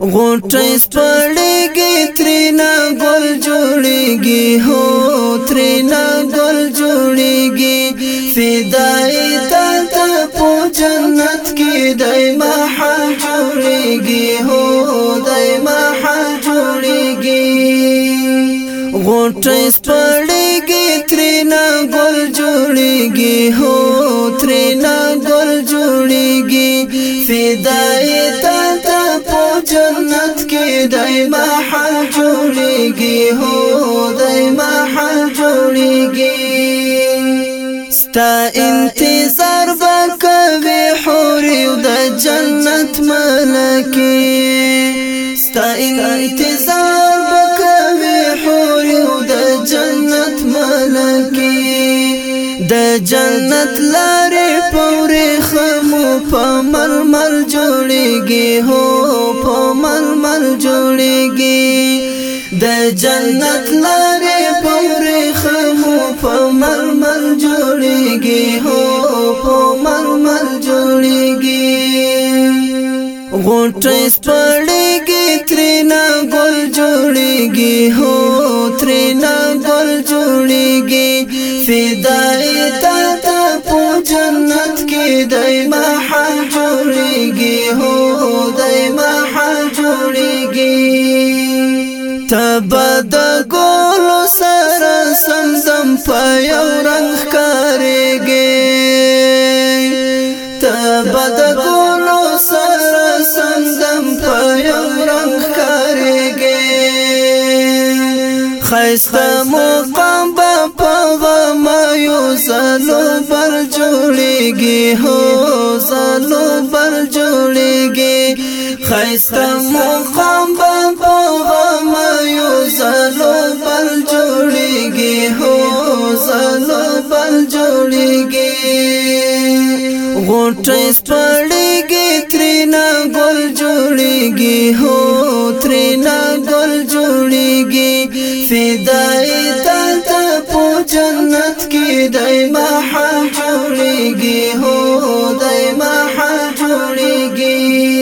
غوټۍ سپړېږي ترېنه ګل جوړېږي هو ترېنه ګل جوړېږي فدای دلته په جنت کې دای محل جوړېږي هو دای محل جوړېږي غوټۍ سپړېږي ترېنه ګل جوړېږي هو ترېنه ګل جوړېږي فدای دلته په جنت کې دای محل جوړېږي هو دای محل جوړېږي ستا انتظار وکوي حوري د جنت ملکي ستا انتظار وکوي حوري د جنت ملکي د جنت لارې پورې خمو په ململ جوړېږي هو په ململ جوړېږي د جنت لارې پورې خمو په ململ جوړېږي هو په ململ جوړېږي غوټۍ سپړېږي ترېنه ګل جوړېږي هو ترېنه ګل جوړېږي فدای دلته په جنت کې دای محل جوړېږي هو دای محل جوړېږي تبه د ګلو سره سمزم په یو رنګ ښکارېږي تبه د ګلو سره سمزم په یو رنګ ښکارېږي ښایسته مقام به په غمیو زلو بر جوړېږي هو زلو بر جوړېږي ښایسته مقام به په غمیو زلو بر جوړېږي هو زلو بر جوړېږي غوټۍ سپړېږي ترېنه ګل جوړېږي هو ترېنه ګل جوړېږي فدای دلته په جنت کې دای محل جوړېږي هو دای محل جوړېږي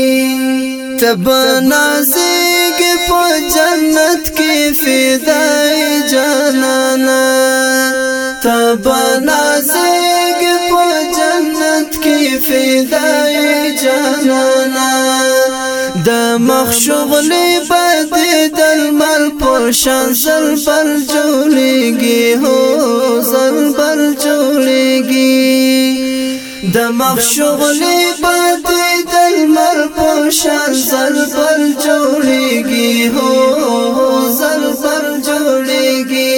تبه نازېږي په جنت کې فدای جانانا تبه نازېږي په جنت کې فدای جانانا د مخ شغلې بدې د لمر پر شان زلبل جوړېږي هو زلبل جوړېږي د مخ شغلې بدې د لمر پر شان زلبل جوړېږي هو زلبل جوړېږي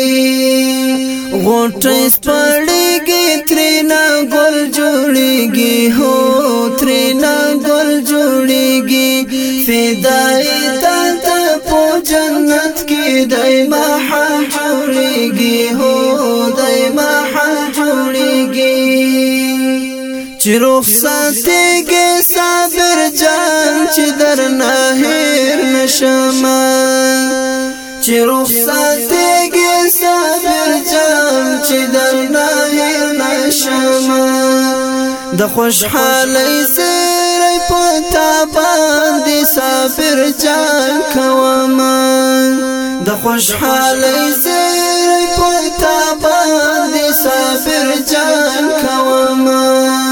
غوټۍ سپړېږي ترېنه ګل جوړېږي هو ترېنه ګل جوړېږي فدای دلته په جنت کې دای محل جوړېږي هو دای محل جوړېږي چې رخصتېږي صابر جان چې درنه هېر نشمه چې رخصتېږي صابر جان چې درنه هېر نشمه د خوشحالۍ سری په تا باندې صابر جان کومه د خوشحالۍ سری په تا باندې صابر جان کومه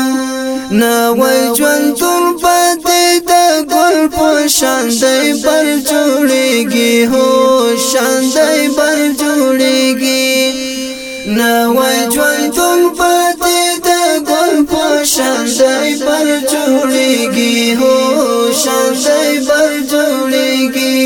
نوی ژوندون بدې د ګل په شان دی بل جوړېږي هو شان دی بل جوړېږي نوی ژوندون بدې د ګل په شان دی بل جوړېږي هو شان دی بل جوړېږي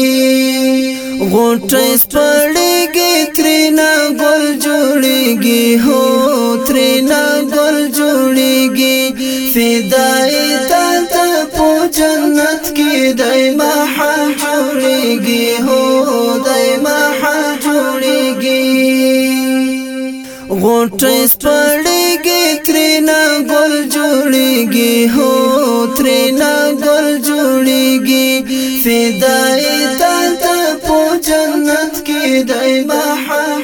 غوټۍ سپړېږي ترېنه ګل جوړېږي هو ترېنه ګل جوړېږي فدای دلته په جنت کې دای محل جوړېږي هو دای محل جوړېږي غوټۍ سپړېږي ترېنه ګل جوړېږي هو ترېنه ګل جوړېږي فدای دلته په جنت کې دای محل